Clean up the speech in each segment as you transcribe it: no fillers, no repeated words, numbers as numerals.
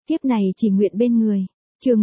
tiếp này chỉ nguyện bên người. Chương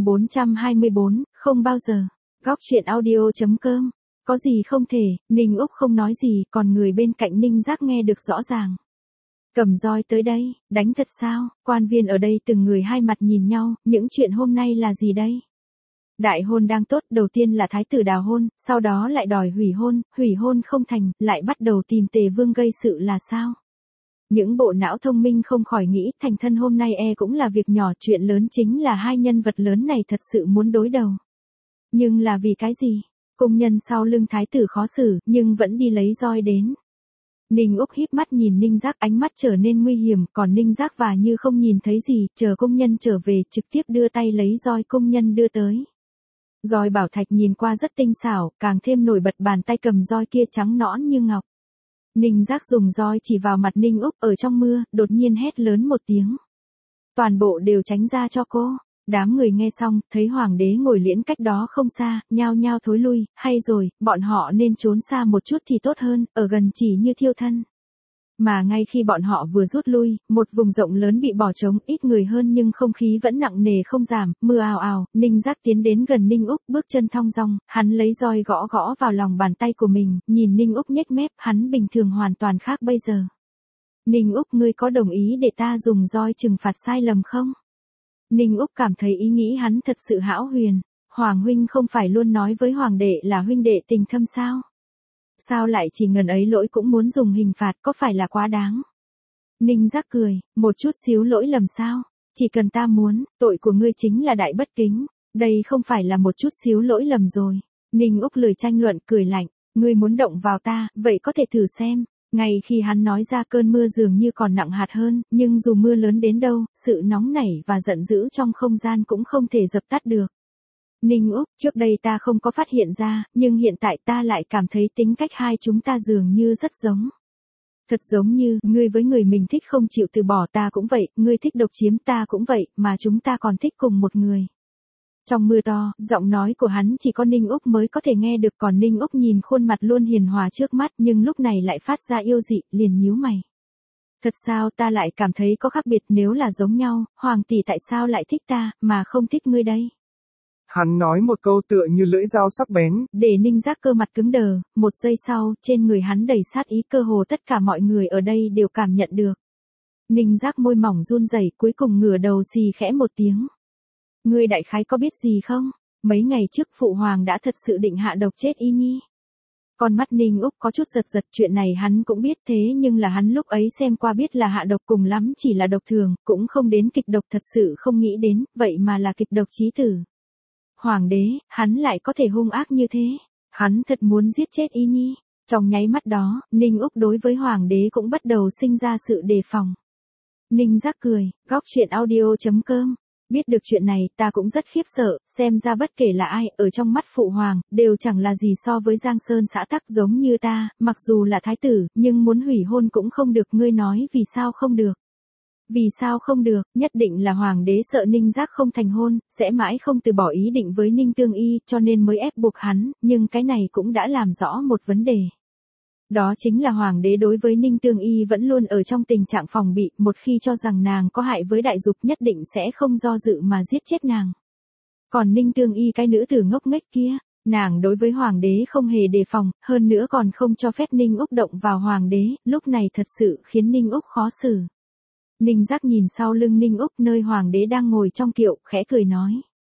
424, không bao giờ. Góc truyện audio.com. Có gì không thể, Ninh Úc không nói gì, còn người bên cạnh Ninh Giác nghe được rõ ràng. Cầm roi tới đây, đánh thật sao? Quan viên ở đây từng người hai mặt nhìn nhau, những chuyện hôm nay là gì đây? Đại hôn đang tốt, đầu tiên là thái tử đào hôn, sau đó lại đòi hủy hôn không thành, lại bắt đầu tìm Tề Vương gây sự là sao? Những bộ não thông minh không khỏi nghĩ thành thân hôm nay cũng là việc nhỏ, chuyện lớn chính là hai nhân vật lớn này thật sự muốn đối đầu. Nhưng là vì cái gì? Công nhân sau lưng thái tử khó xử, nhưng vẫn đi lấy roi đến. Ninh Úc híp mắt nhìn Ninh Giác, ánh mắt trở nên nguy hiểm, còn Ninh Giác và như không nhìn thấy gì, chờ công nhân trở về, trực tiếp đưa tay lấy roi công nhân đưa tới. Roi bảo thạch nhìn qua rất tinh xảo, càng thêm nổi bật bàn tay cầm roi kia trắng nõn như ngọc. Ninh Giác dùng roi chỉ vào mặt Ninh Úc, ở trong mưa, đột nhiên hét lớn một tiếng. Toàn bộ đều tránh ra cho cô. Đám người nghe xong, thấy hoàng đế ngồi liễn cách đó không xa, nhao nhao thối lui, hay rồi, bọn họ nên trốn xa một chút thì tốt hơn, ở gần chỉ như thiêu thân. Mà ngay khi bọn họ vừa rút lui, một vùng rộng lớn bị bỏ trống, ít người hơn nhưng không khí vẫn nặng nề không giảm, mưa ào ào. Ninh Giác tiến đến gần Ninh Úc, bước chân thong dong, hắn lấy roi gõ gõ vào lòng bàn tay của mình, nhìn Ninh Úc nhếch mép, hắn bình thường hoàn toàn khác bây giờ. Ninh Úc, ngươi có đồng ý để ta dùng roi trừng phạt sai lầm không? Ninh Úc cảm thấy ý nghĩ hắn thật sự hão huyền. Hoàng huynh không phải luôn nói với hoàng đệ là huynh đệ tình thâm sao? Sao lại chỉ ngần ấy lỗi cũng muốn dùng hình phạt, có phải là quá đáng? Ninh Giác cười, một chút xíu lỗi lầm sao? Chỉ cần ta muốn, tội của ngươi chính là đại bất kính. Đây không phải là một chút xíu lỗi lầm rồi. Ninh Úc lười tranh luận, cười lạnh, ngươi muốn động vào ta, vậy có thể thử xem. Ngay khi hắn nói ra, cơn mưa dường như còn nặng hạt hơn, nhưng dù mưa lớn đến đâu, sự nóng nảy và giận dữ trong không gian cũng không thể dập tắt được. Ninh Úc, trước đây ta không có phát hiện ra, nhưng hiện tại ta lại cảm thấy tính cách hai chúng ta dường như rất giống. Thật giống như, ngươi với người mình thích không chịu từ bỏ, ta cũng vậy, ngươi thích độc chiếm, ta cũng vậy, mà chúng ta còn thích cùng một người. Trong mưa to, giọng nói của hắn chỉ có Ninh Úc mới có thể nghe được, còn Ninh Úc nhìn khuôn mặt luôn hiền hòa trước mắt nhưng lúc này lại phát ra yêu dị, liền nhíu mày. Thật sao, ta lại cảm thấy có khác biệt, nếu là giống nhau, hoàng tỷ tại sao lại thích ta, mà không thích ngươi đây? Hắn nói một câu tựa như lưỡi dao sắc bén. Để Ninh Giác cơ mặt cứng đờ, một giây sau, trên người hắn đầy sát ý, cơ hồ tất cả mọi người ở đây đều cảm nhận được. Ninh Giác môi mỏng run rẩy, cuối cùng ngửa đầu xì khẽ một tiếng. Ngươi đại khái có biết gì không? Mấy ngày trước phụ hoàng đã thật sự định hạ độc chết Y Nhi. Con mắt Ninh Úc có chút giật giật, chuyện này hắn cũng biết, thế nhưng là hắn lúc ấy xem qua biết là hạ độc, cùng lắm chỉ là độc thường, cũng không đến kịch độc, thật sự không nghĩ đến, vậy mà là kịch độc chí tử. Hoàng đế, hắn lại có thể hung ác như thế. Hắn thật muốn giết chết Y Nhi. Trong nháy mắt đó, Ninh Úc đối với hoàng đế cũng bắt đầu sinh ra sự đề phòng. Ninh Giác cười, góc truyện audio.com. Biết được chuyện này, ta cũng rất khiếp sợ, xem ra bất kể là ai, ở trong mắt phụ hoàng, đều chẳng là gì so với Giang Sơn xã tắc giống như ta, mặc dù là thái tử, nhưng muốn hủy hôn cũng không được, ngươi nói vì sao không được? Vì sao không được, nhất định là hoàng đế sợ Ninh Giác không thành hôn, sẽ mãi không từ bỏ ý định với Ninh Tương Y, cho nên mới ép buộc hắn, nhưng cái này cũng đã làm rõ một vấn đề. Đó chính là hoàng đế đối với Ninh Tương Y vẫn luôn ở trong tình trạng phòng bị, một khi cho rằng nàng có hại với đại dục nhất định sẽ không do dự mà giết chết nàng. Còn Ninh Tương Y, cái nữ tử ngốc nghếch kia, nàng đối với hoàng đế không hề đề phòng, hơn nữa còn không cho phép Ninh Úc động vào hoàng đế, lúc này thật sự khiến Ninh Úc khó xử. Ninh Giác nhìn sau lưng Ninh Úc nơi hoàng đế đang ngồi trong kiệu, khẽ cười nói.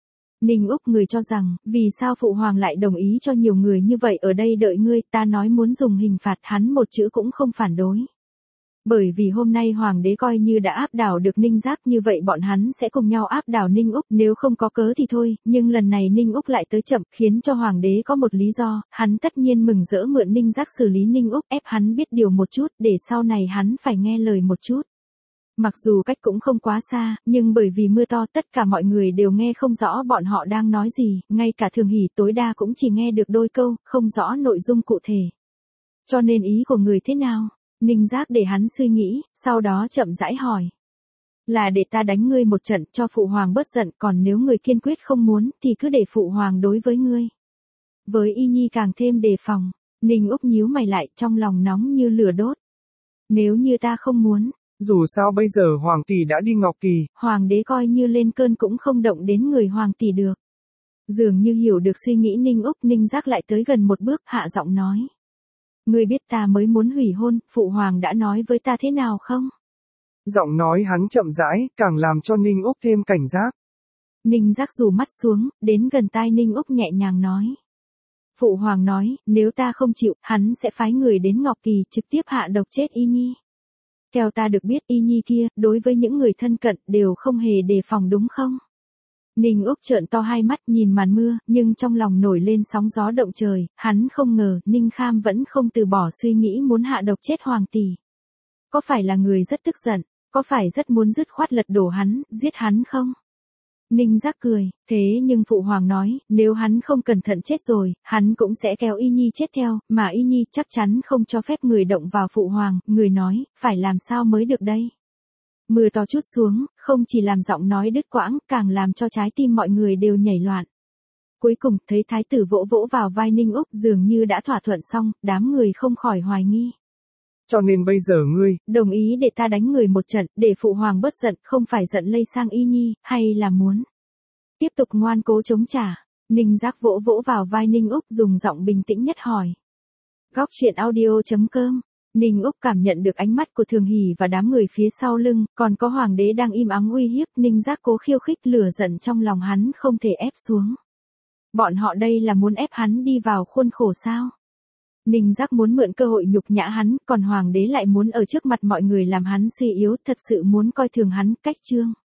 Ninh Úc, người cho rằng, vì sao phụ hoàng lại đồng ý cho nhiều người như vậy ở đây đợi ngươi, ta nói muốn dùng hình phạt, hắn một chữ cũng không phản đối. Bởi vì hôm nay hoàng đế coi như đã áp đảo được Ninh Giác, như vậy bọn hắn sẽ cùng nhau áp đảo Ninh Úc, nếu không có cớ thì thôi, nhưng lần này Ninh Úc lại tới chậm, khiến cho hoàng đế có một lý do, hắn tất nhiên mừng rỡ mượn Ninh Giác xử lý Ninh Úc, ép hắn biết điều một chút, để sau này hắn phải nghe lời một chút. Mặc dù cách cũng không quá xa, nhưng bởi vì mưa to tất cả mọi người đều nghe không rõ bọn họ đang nói gì, ngay cả Thường Hỷ tối đa cũng chỉ nghe được đôi câu, không rõ nội dung cụ thể. Cho nên ý của người thế nào? Ninh Giác để hắn suy nghĩ, sau đó chậm rãi hỏi. Là để ta đánh ngươi một trận cho phụ hoàng bớt giận, còn nếu người kiên quyết không muốn thì cứ để phụ hoàng đối với ngươi. Với Y Nhi càng thêm đề phòng, Ninh Úc nhíu mày lại, trong lòng nóng như lửa đốt. Nếu như ta không muốn, Dù sao bây giờ Hoàng tỷ đã đi Ngọc Kỳ. Hoàng đế coi như lên cơn cũng không động đến người Hoàng tỷ được. Dường như hiểu được suy nghĩ Ninh Úc, Ninh Giác lại tới gần một bước, hạ giọng nói. Ngươi biết ta mới muốn hủy hôn, phụ hoàng đã nói với ta thế nào không? Giọng nói hắn chậm rãi, càng làm cho Ninh Úc thêm cảnh giác. Ninh Giác rủ mắt xuống, đến gần tai Ninh Úc nhẹ nhàng nói. Phụ hoàng nói, nếu ta không chịu, hắn sẽ phái người đến Ngọc Kỳ trực tiếp hạ độc chết Y Nhi. Theo ta được biết Y Nhi kia, đối với những người thân cận đều không hề đề phòng đúng không? Ninh Úc trợn to hai mắt nhìn màn mưa, nhưng trong lòng nổi lên sóng gió động trời, hắn không ngờ Ninh Kham vẫn không từ bỏ suy nghĩ muốn hạ độc chết hoàng tỷ. Có phải là người rất tức giận, có phải rất muốn dứt khoát lật đổ hắn, giết hắn không? Ninh Giác cười, thế nhưng phụ hoàng nói, nếu hắn không cẩn thận chết rồi, hắn cũng sẽ kéo Y Nhi chết theo, mà Y Nhi chắc chắn không cho phép người động vào phụ hoàng, người nói, phải làm sao mới được đây? Mưa to chút xuống, không chỉ làm giọng nói đứt quãng, càng làm cho trái tim mọi người đều nhảy loạn. Cuối cùng, thấy thái tử vỗ vỗ vào vai Ninh Úc dường như đã thỏa thuận xong, đám người không khỏi hoài nghi. Cho nên bây giờ ngươi, đồng ý để ta đánh người một trận, để phụ hoàng bớt giận, không phải giận lây sang Y Nhi, hay là muốn tiếp tục ngoan cố chống trả? Ninh Giác vỗ vỗ vào vai Ninh Úc dùng giọng bình tĩnh nhất hỏi. Góc truyện audio.com. Ninh Úc cảm nhận được ánh mắt của Thường Hỷ và đám người phía sau lưng, còn có hoàng đế đang im ắng uy hiếp, Ninh Giác cố khiêu khích, lửa giận trong lòng hắn không thể ép xuống. Bọn họ đây là muốn ép hắn đi vào khuôn khổ sao? Ninh Giác muốn mượn cơ hội nhục nhã hắn, còn hoàng đế lại muốn ở trước mặt mọi người làm hắn suy yếu, thật sự muốn coi thường hắn, cách trương.